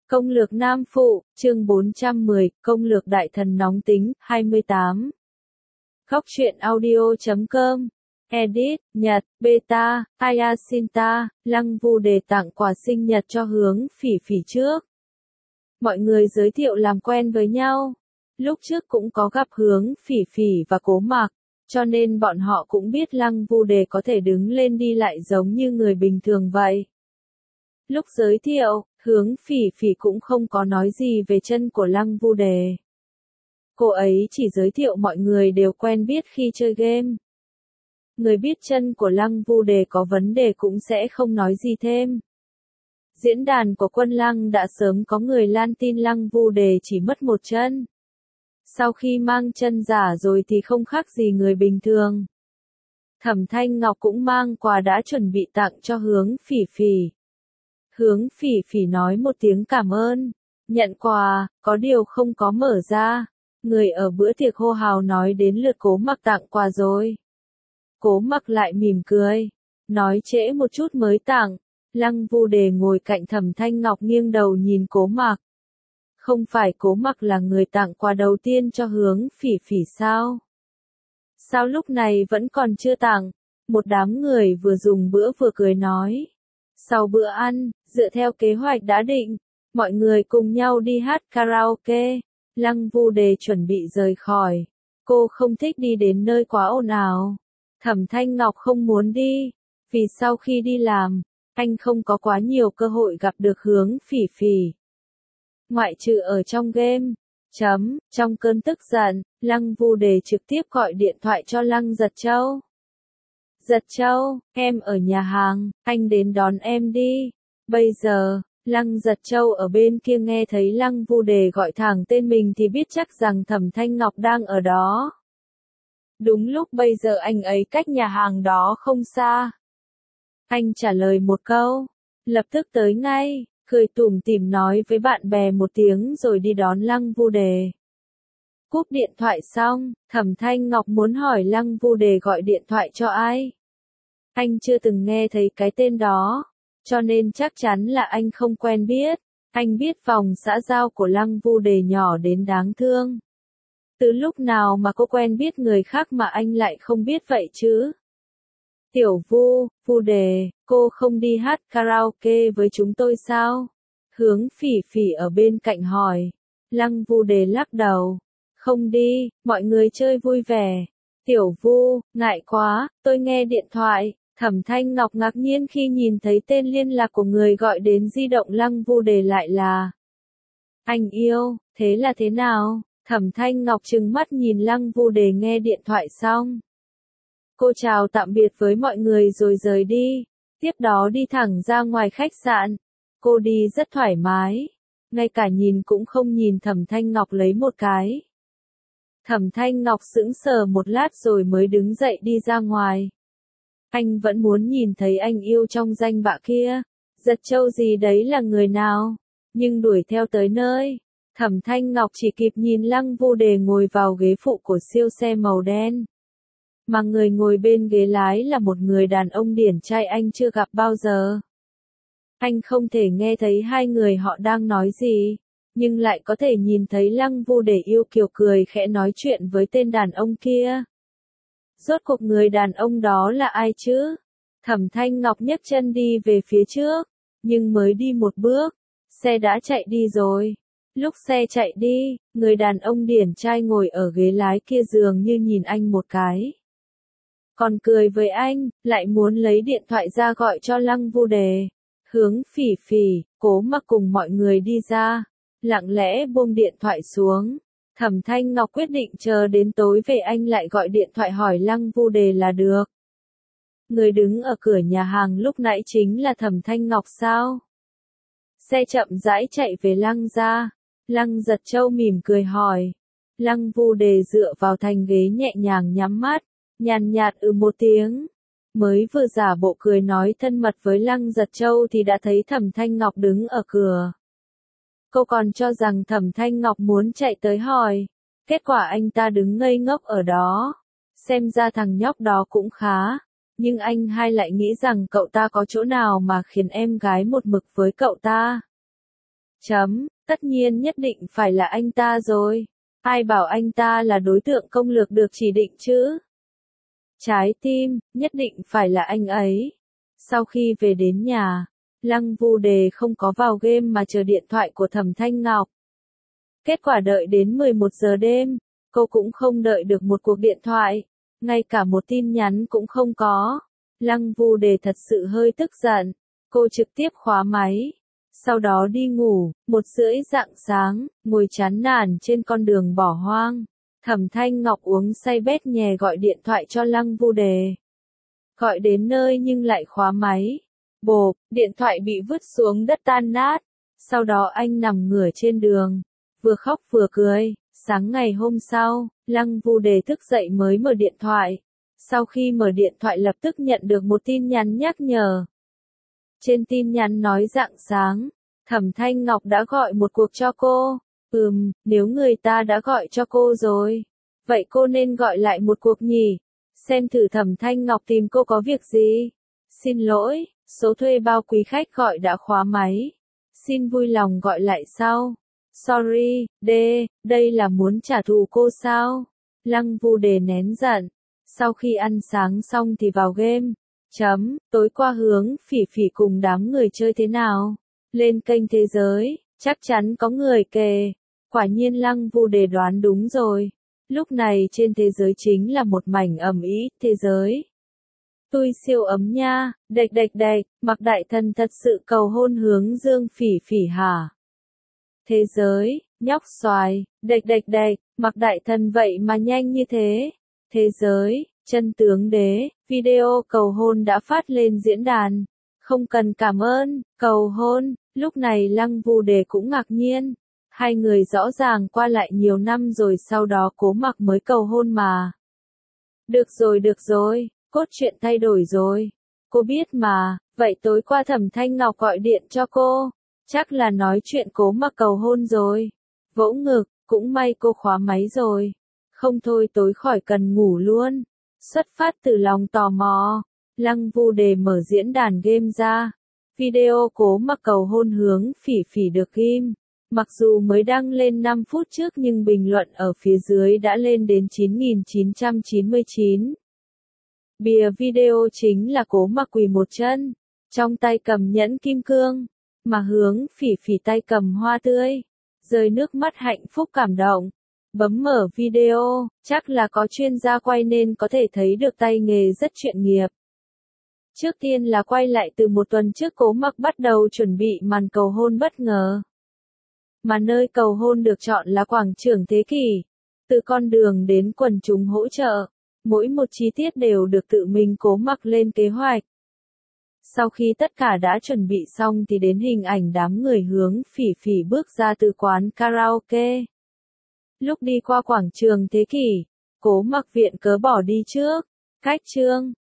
Công lược Nam Phụ, chương 410, Công lược Đại Thần Nóng Tính, 28. Góc truyện audio.com. Edit, Nhật, Beta, Ayasinta, Lăng Vu Đề tặng quà sinh nhật cho Hướng Phỉ Phỉ trước. Mọi người giới thiệu làm quen với nhau. Lúc trước cũng có gặp Hướng Phỉ Phỉ và Cố Mặc, cho nên bọn họ cũng biết Lăng Vu Đề có thể đứng lên đi lại giống như người bình thường vậy. Lúc giới thiệu, Hướng Phỉ Phỉ cũng không có nói gì về chân của Lăng Vu Đề. Cô ấy chỉ giới thiệu mọi người đều quen biết khi chơi game. Người biết chân của Lăng Vu Đề có vấn đề cũng sẽ không nói gì thêm. Diễn đàn của Quân Lăng đã sớm có người lan tin Lăng Vu Đề chỉ mất một chân. Sau khi mang chân giả rồi thì không khác gì người bình thường. Thẩm Thanh Ngọc cũng mang quà đã chuẩn bị tặng cho Hướng Phỉ Phỉ. Hướng Phỉ Phỉ nói một tiếng cảm ơn, nhận quà, có điều không có mở ra. Người ở bữa tiệc hô hào nói đến lượt Cố Mặc tặng quà rồi. Cố Mặc lại mỉm cười, nói trễ một chút mới tặng. Lăng Vu Đề ngồi cạnh Thẩm Thanh Ngọc nghiêng đầu nhìn Cố Mặc. Không phải Cố Mặc là người tặng quà đầu tiên cho Hướng Phỉ Phỉ sao? Sao lúc này vẫn còn chưa tặng? Một đám người vừa dùng bữa vừa cười nói. Sau bữa ăn, dựa theo kế hoạch đã định, mọi người cùng nhau đi hát karaoke. Lăng Vu Đề chuẩn bị rời khỏi. Cô không thích đi đến nơi quá ồn ào. Thẩm Thanh Ngọc không muốn đi, vì sau khi đi làm, anh không có quá nhiều cơ hội gặp được Hướng Phỉ Phỉ. Ngoại trừ ở trong game. Trong cơn tức giận, Lăng Vu Đề trực tiếp gọi điện thoại cho Lăng Giật Châu. Giật Châu, em ở nhà hàng, anh đến đón em đi. Bây giờ, Lăng Giật Châu ở bên kia nghe thấy Lăng Vu Đề gọi thẳng tên mình thì biết chắc rằng Thẩm Thanh Ngọc đang ở đó. Đúng lúc bây giờ anh ấy cách nhà hàng đó không xa. Anh trả lời một câu, lập tức tới ngay, cười tủm tỉm nói với bạn bè một tiếng rồi đi đón Lăng Vu Đề. Cúp điện thoại xong, Thẩm Thanh Ngọc muốn hỏi Lăng Vu Đề gọi điện thoại cho ai. Anh chưa từng nghe thấy cái tên đó, cho nên chắc chắn là anh không quen biết. Anh biết vòng xã giao của Lăng Vu Đề nhỏ đến đáng thương. Từ lúc nào mà cô quen biết người khác mà anh lại không biết vậy chứ? Tiểu Vu Đề, cô không đi hát karaoke với chúng tôi sao? Hướng Phỉ Phỉ ở bên cạnh hỏi. Lăng Vu Đề lắc đầu. Không đi, mọi người chơi vui vẻ. Tiểu Vu, ngại quá, tôi nghe điện thoại. Thẩm Thanh Ngọc ngạc nhiên khi nhìn thấy tên liên lạc của người gọi đến di động Lăng Vu Đề lại là anh yêu, thế là thế nào? Thẩm Thanh Ngọc trừng mắt nhìn Lăng Vu Đề nghe điện thoại xong. Cô chào tạm biệt với mọi người rồi rời đi, tiếp đó đi thẳng ra ngoài khách sạn. Cô đi rất thoải mái, ngay cả nhìn cũng không nhìn Thẩm Thanh Ngọc lấy một cái. Thẩm Thanh Ngọc sững sờ một lát rồi mới đứng dậy đi ra ngoài. Anh vẫn muốn nhìn thấy anh yêu trong danh bạ kia. Giật Châu gì đấy là người nào? Nhưng đuổi theo tới nơi, Thẩm Thanh Ngọc chỉ kịp nhìn Lăng Vu Đề ngồi vào ghế phụ của siêu xe màu đen. Mà người ngồi bên ghế lái là một người đàn ông điển trai anh chưa gặp bao giờ. Anh không thể nghe thấy hai người họ đang nói gì, nhưng lại có thể nhìn thấy Lăng Vu Đề yêu kiều cười khẽ nói chuyện với tên đàn ông kia. Rốt cuộc người đàn ông đó là ai chứ? Thẩm Thanh Ngọc nhấc chân đi về phía trước, nhưng mới đi một bước, xe đã chạy đi rồi. Lúc xe chạy đi, người đàn ông điển trai ngồi ở ghế lái kia dường như nhìn anh một cái. Còn cười với anh, lại muốn lấy điện thoại ra gọi cho Lăng Vu Đề. Hướng Phỉ Phỉ, Cố Mặc cùng mọi người đi ra, lặng lẽ buông điện thoại xuống. Thẩm Thanh Ngọc quyết định chờ đến tối về anh lại gọi điện thoại hỏi Lăng Vu Đề là được. Người đứng ở cửa nhà hàng lúc nãy chính là Thẩm Thanh Ngọc sao? Xe chậm rãi chạy về Lăng gia. Lăng Giật Châu mỉm cười hỏi. Lăng Vu Đề dựa vào thành ghế nhẹ nhàng nhắm mắt, nhàn nhạt một tiếng. Mới vừa giả bộ cười nói thân mật với Lăng Giật Châu thì đã thấy Thẩm Thanh Ngọc đứng ở cửa. Cô còn cho rằng Thẩm Thanh Ngọc muốn chạy tới hỏi. Kết quả anh ta đứng ngây ngốc ở đó. Xem ra thằng nhóc đó cũng khá. Nhưng anh hai lại nghĩ rằng cậu ta có chỗ nào mà khiến em gái một mực với cậu ta. Tất nhiên nhất định phải là anh ta rồi. Ai bảo anh ta là đối tượng công lược được chỉ định chứ? Trái tim, nhất định phải là anh ấy. Sau khi về đến nhà, Lăng Vu Đề không có vào game mà chờ điện thoại của Thẩm Thanh Ngọc. Kết quả đợi đến 11 giờ đêm, cô cũng không đợi được một cuộc điện thoại, ngay cả một tin nhắn cũng không có. Lăng Vu Đề thật sự hơi tức giận, cô trực tiếp khóa máy. Sau đó đi ngủ, 1:30 rạng sáng, ngồi chán nản trên con đường bỏ hoang. Thẩm Thanh Ngọc uống say bét nhè gọi điện thoại cho Lăng Vu Đề. Gọi đến nơi nhưng lại khóa máy. Bộp, điện thoại bị vứt xuống đất tan nát. Sau đó anh nằm ngửa trên đường, vừa khóc vừa cười. Sáng ngày hôm sau, Lăng Vu Đề thức dậy mới mở điện thoại. Sau khi mở điện thoại lập tức nhận được một tin nhắn nhắc nhở. Trên tin nhắn nói rạng sáng, Thẩm Thanh Ngọc đã gọi một cuộc cho cô. Nếu người ta đã gọi cho cô rồi, vậy cô nên gọi lại một cuộc nhỉ? Xem thử Thẩm Thanh Ngọc tìm cô có việc gì. Xin lỗi, số thuê bao quý khách gọi đã khóa máy. Xin vui lòng gọi lại sau. Sorry, đây là muốn trả thù cô sao? Lăng Vu Đề nén giận. Sau khi ăn sáng xong thì vào game. Tối qua Hướng Phỉ Phỉ cùng đám người chơi thế nào? Lên kênh Thế Giới, chắc chắn có người kề. Quả nhiên Lăng Vu Đề đoán đúng rồi. Lúc này trên thế giới chính là một mảnh ầm ĩ. Thế giới. Tôi siêu ấm nha, đạch, Mạc Đại Thần thật sự cầu hôn Hướng Dương Phỉ Phỉ hả? Thế giới, nhóc xoài, đạch, Mạc Đại Thần vậy mà nhanh như thế. Thế giới, chân tướng đế, video cầu hôn đã phát lên diễn đàn. Không cần cảm ơn, cầu hôn. Lúc này Lăng Vu Đề cũng ngạc nhiên. Hai người rõ ràng qua lại nhiều năm rồi sau đó Cố Mặc mới cầu hôn mà. Được rồi, cốt truyện thay đổi rồi. Cô biết mà, vậy tối qua Thẩm Thanh Ngọc gọi điện cho cô. Chắc là nói chuyện Cố Mặc cầu hôn rồi. Vỗ ngực, cũng may cô khóa máy rồi. Không thôi tối khỏi cần ngủ luôn. Xuất phát từ lòng tò mò, Lăng Vu Đề mở diễn đàn game ra. Video Cố Mặc cầu hôn Hướng Phỉ Phỉ được ghim. Mặc dù mới đăng lên 5 phút trước nhưng bình luận ở phía dưới đã lên đến 9.999. Bìa video chính là Cố Mặc quỳ một chân, trong tay cầm nhẫn kim cương, mà Hướng Phỉ Phỉ tay cầm hoa tươi, rơi nước mắt hạnh phúc cảm động. Bấm mở video, chắc là có chuyên gia quay nên có thể thấy được tay nghề rất chuyên nghiệp. Trước tiên là quay lại từ một tuần trước Cố Mặc bắt đầu chuẩn bị màn cầu hôn bất ngờ. Mà nơi cầu hôn được chọn là quảng trường Thế Kỷ. Từ con đường đến quần chúng hỗ trợ, mỗi một chi tiết đều được tự mình Cố Mặc lên kế hoạch. Sau khi tất cả đã chuẩn bị xong thì đến hình ảnh đám người Hướng Phỉ Phỉ bước ra từ quán karaoke. Lúc đi qua quảng trường Thế Kỷ, Cố Mặc viện cớ bỏ đi trước. Khách trương,